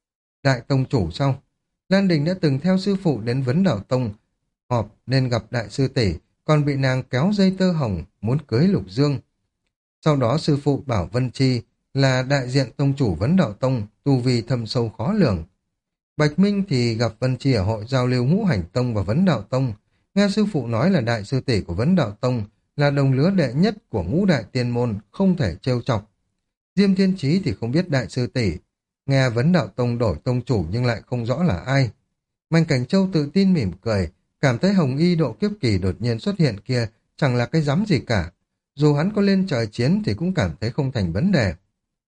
Đại tông chủ sao? Lan Đình đã từng theo sư phụ đến Vấn Đạo Tông họp nên gặp đại sư tỷ, còn bị nàng kéo dây tơ hồng muốn cưới Lục Dương. Sau đó sư phụ bảo Vân Chi là đại diện tông chủ Vấn Đạo Tông, tu vi thâm sâu khó lường. Bạch Minh thì gặp Vân Chi ở hội giao lưu Ngũ Hành Tông và Vấn Đạo Tông, nghe sư phụ nói là đại sư tỷ của Vấn Đạo Tông, là đồng lứa đệ nhất của ngũ đại tiên môn, không thể trêu chọc. Diêm Thiên Chí thì không biết đại sư tỷ, nghe Vấn Đạo Tông đổi tông chủ nhưng lại không rõ là ai. Mạnh Cảnh Châu tự tin mỉm cười, cảm thấy Hồng Y độ kiếp kỳ đột nhiên xuất hiện kia chẳng là cái rắm gì cả. Dù hắn có lên trời chiến thì cũng cảm thấy không thành vấn đề.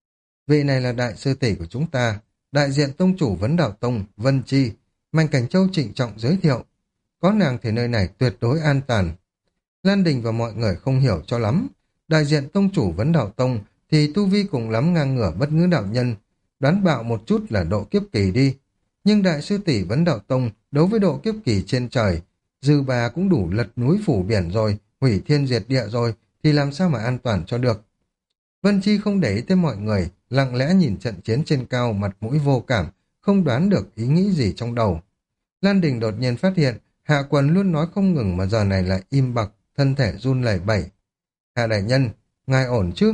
Vị này là đại sư tỷ của chúng ta, đại diện tông chủ Vấn Đạo Tông, Vân Chi. Mạnh Cảnh Châu trịnh trọng giới thiệu. Có nàng thì nơi này tuyệt đối an toàn. Lan Đình và mọi người không hiểu cho lắm. Đại diện tông chủ Vấn Đạo Tông thì tu vi cùng lắm ngang ngửa Bất Ngữ đạo nhân, đoán bạo một chút là độ kiếp kỳ đi. Nhưng đại sư tỷ Vấn Đạo Tông đối với độ kiếp kỳ trên trời, dư bà cũng đủ lật núi phủ biển rồi, hủy thiên diệt địa rồi, thì làm sao mà an toàn cho được. Vân Chi không để ý tới mọi người, lặng lẽ nhìn trận chiến trên cao, mặt mũi vô cảm, không đoán được ý nghĩ gì trong đầu. Lan Đình đột nhiên phát hiện, Hạ Quần luôn nói không ngừng mà giờ này lại im bặt, thân thể run lẩy bẩy. Hạ đại nhân, ngài ổn chứ?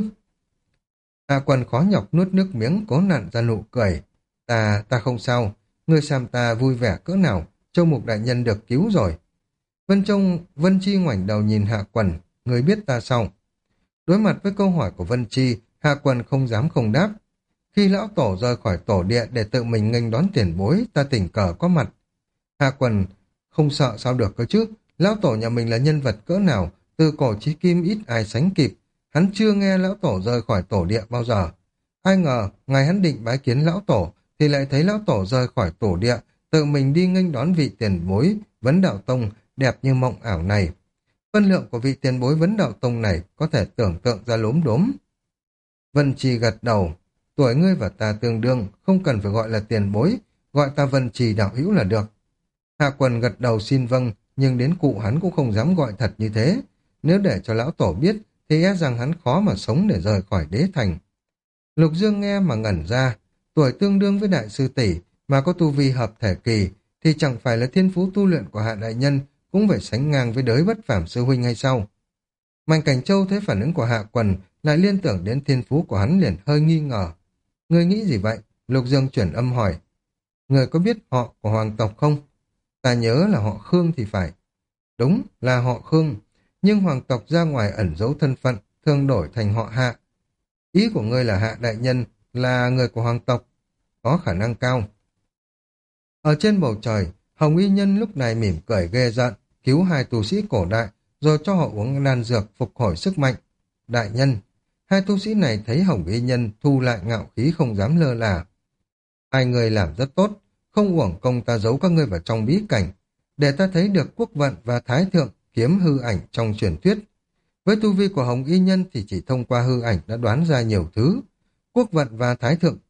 Hạ Quần khó nhọc nuốt nước miếng, cố nặn ra nụ cười. Ta không sao, ngươi xem ta vui vẻ cỡ nào, Châu Mục đại nhân được cứu rồi. Vân Chi ngoảnh đầu nhìn Hạ Quần, ngươi biết ta sao? Đối mặt với câu hỏi của Vân Chi, Hạ Quần không dám không đáp. Khi lão tổ rời khỏi tổ địa để tự mình nghênh đón tiền bối, ta tình cờ có mặt. Hạ Quần không sợ sao được cơ chứ, lão tổ nhà mình là nhân vật cỡ nào, từ cổ chí kim ít ai sánh kịp. Hắn chưa nghe lão tổ rời khỏi tổ địa bao giờ. Ai ngờ, ngày hắn định bái kiến lão tổ, thì lại thấy lão tổ rời khỏi tổ địa, tự mình đi nghênh đón vị tiền bối Vấn Đạo Tông đẹp như mộng ảo này. Phân lượng của vị tiền bối Vấn Đạo Tông này có thể tưởng tượng ra lốm đốm. Vân Trì gật đầu, tuổi ngươi và ta tương đương, không cần phải gọi là tiền bối, gọi ta Vân Trì đạo hữu là được. Hạ Quần gật đầu xin vâng, nhưng đến cụ hắn cũng không dám gọi thật như thế. Nếu để cho lão tổ biết, thì e rằng hắn khó mà sống để rời khỏi đế thành. Lục Dương nghe mà ngẩn ra, tuổi tương đương với đại sư tỷ mà có tu vi hợp thể kỳ, thì chẳng phải là thiên phú tu luyện của Hạ đại nhân cũng phải sánh ngang với đới bất phàm sư huynh hay sao? Mạnh Cảnh Châu thấy phản ứng của Hạ Quần lại liên tưởng đến thiên phú của hắn, liền hơi nghi ngờ. Ngươi nghĩ gì vậy? Lục Dương chuyển âm hỏi. Ngươi có biết họ của hoàng tộc không? Ta nhớ là họ Khương thì phải. Đúng là họ Khương, nhưng hoàng tộc ra ngoài ẩn giấu thân phận, thường đổi thành họ Hạ. Ý của ngươi là Hạ đại nhân là người của hoàng tộc? Có khả năng cao. Ở trên bầu trời, Hồng Y Nhân lúc này mỉm cười ghê giận, cứu hai tu sĩ cổ đại, rồi cho họ uống đan dược phục hồi sức mạnh. Đại nhân, hai tu sĩ này thấy Hồng Y Nhân thu lại ngạo khí không dám lơ là. Hai người làm rất tốt, không uổng công ta giấu các ngươi vào trong bí cảnh, để ta thấy được quốc vận và thái thượng kiếm hư ảnh trong truyền thuyết. Với tu vi của Hồng Y Nhân thì chỉ thông qua hư ảnh đã đoán ra nhiều thứ. Quốc vận và thái thượng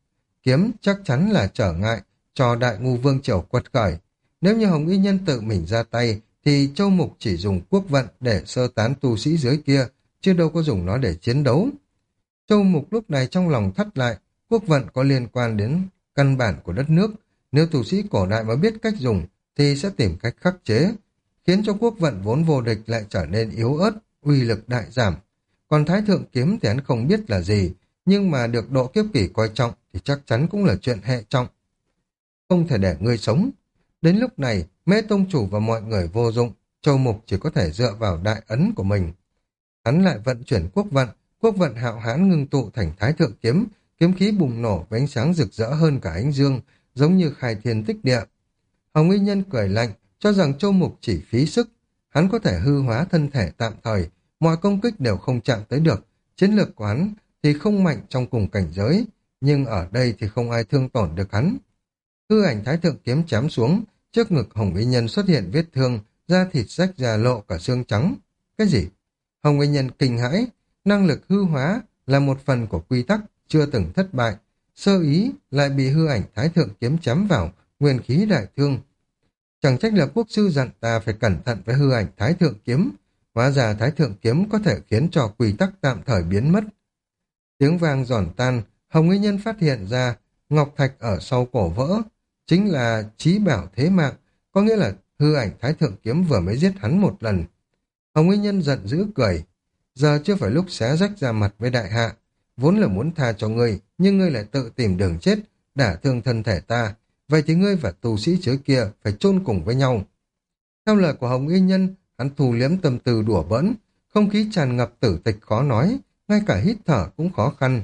kiếm chắc chắn là trở ngại cho Đại Ngu Vương Triều quật khởi. Nếu như Hồng Y Nhân tự mình ra tay, thì Châu Mục chỉ dùng quốc vận để sơ tán tu sĩ dưới kia, chứ đâu có dùng nó để chiến đấu. Châu Mục lúc này trong lòng thắt lại, quốc vận có liên quan đến căn bản của đất nước. Nếu tu sĩ cổ đại mà biết cách dùng, thì sẽ tìm cách khắc chế, khiến cho quốc vận vốn vô địch lại trở nên yếu ớt, uy lực đại giảm. Còn Thái Thượng Kiếm thì hắn không biết là gì, nhưng mà được Độ Kiếp Kỷ coi trọng thì chắc chắn cũng là chuyện hệ trọng. Không thể để ngươi sống. Đến lúc này, Mễ Tông Chủ và mọi người vô dụng, Châu Mục chỉ có thể dựa vào đại ấn của mình. Hắn lại vận chuyển quốc vận hạo hãn ngưng tụ thành Thái Thượng Kiếm, kiếm khí bùng nổ với ánh sáng rực rỡ hơn cả ánh dương, giống như khai thiên tích địa. Hồng Y Nhân cười lạnh, cho rằng Châu Mục chỉ phí sức, hắn có thể hư hóa thân thể tạm thời, mọi công kích đều không chạm tới được, chiến lược của hắn thì không mạnh trong cùng cảnh giới, nhưng ở đây thì không ai thương tổn được hắn. Hư ảnh Thái Thượng Kiếm chém xuống, trước ngực Hồng Y Nhân xuất hiện vết thương, da thịt rách ra lộ cả xương trắng. Cái gì? Hồng Y Nhân kinh hãi, năng lực hư hóa là một phần của quy tắc, chưa từng thất bại. Sơ ý lại bị hư ảnh Thái Thượng Kiếm chém vào, nguyên khí đại thương. Chẳng trách là quốc sư dặn ta phải cẩn thận với hư ảnh Thái Thượng Kiếm. Hóa ra Thái Thượng Kiếm có thể khiến cho quy tắc tạm thời biến mất. Tiếng vang giòn tan, Hồng Y Nhân phát hiện ra ngọc thạch ở sau cổ vỡ, chính là chí bảo thế mạng, có nghĩa là hư ảnh Thái Thượng Kiếm vừa mới giết hắn một lần. Hồng Y Nhân giận dữ cười, giờ chưa phải lúc xé rách ra mặt với đại hạ, vốn là muốn tha cho ngươi, nhưng ngươi lại tự tìm đường chết, đả thương thân thể ta, vậy thì ngươi và tu sĩ trước kia phải chôn cùng với nhau. Theo lời của Hồng Y Nhân, hắn thu liếm tâm tư đùa bỡn, không khí tràn ngập tử tịch khó nói, ngay cả hít thở cũng khó khăn.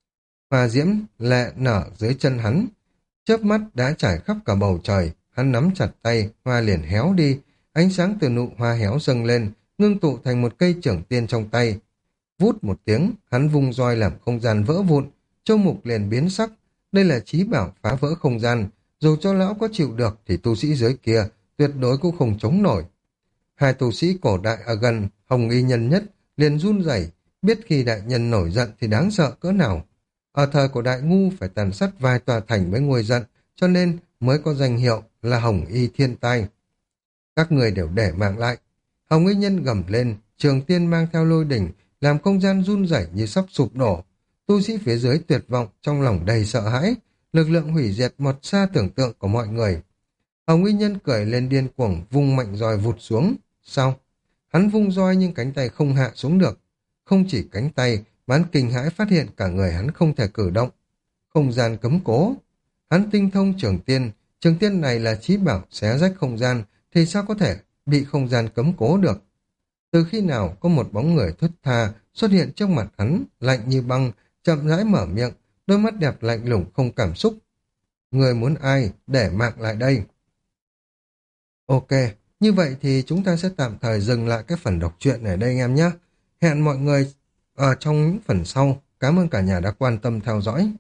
Hoa diễm lệ nở dưới chân hắn, chớp mắt đã trải khắp cả bầu trời, hắn nắm chặt tay, hoa liền héo đi, ánh sáng từ nụ hoa héo dâng lên, ngưng tụ thành một cây trưởng tiên trong tay. Vút một tiếng, hắn vung roi làm không gian vỡ vụn, Châu Mục liền biến sắc, đây là chí bảo phá vỡ không gian, dù cho lão có chịu được thì tu sĩ dưới kia tuyệt đối cũng không chống nổi. Hai tu sĩ cổ đại ở gần Hồng Y Nhân nhất liền run rẩy, biết khi đại nhân nổi giận thì đáng sợ cỡ nào. Ở thời của Đại Ngu phải tàn sát vài tòa thành mới nguôi giận, cho nên mới có danh hiệu là Hồng Y Thiên Tai. Các người đều để mạng lại. Hồng Y Nhân gầm lên, trường tiên mang theo lôi đỉnh, làm không gian run rẩy như sắp sụp đổ. Tu sĩ phía dưới tuyệt vọng, trong lòng đầy sợ hãi, lực lượng hủy diệt một xa tưởng tượng của mọi người. Hồng Y Nhân cười lên điên cuồng, vung mạnh roi vụt xuống. Sao? Hắn vung roi nhưng cánh tay không hạ xuống được. Không chỉ cánh tay, mà hắn kinh hãi phát hiện cả người hắn không thể cử động. Không gian cấm cố. Hắn tinh thông trường tiên này là chí bảo xé rách không gian, thì sao có thể bị không gian cấm cố được? Từ khi nào có một bóng người thướt tha xuất hiện trước mặt hắn, lạnh như băng, chậm rãi mở miệng, đôi mắt đẹp lạnh lùng không cảm xúc. Người muốn ai, để mạng lại đây. Ok, như vậy thì chúng ta sẽ tạm thời dừng lại cái phần đọc truyện ở đây anh em nhé. Hẹn mọi người ở trong những phần sau. Cảm ơn cả nhà đã quan tâm theo dõi.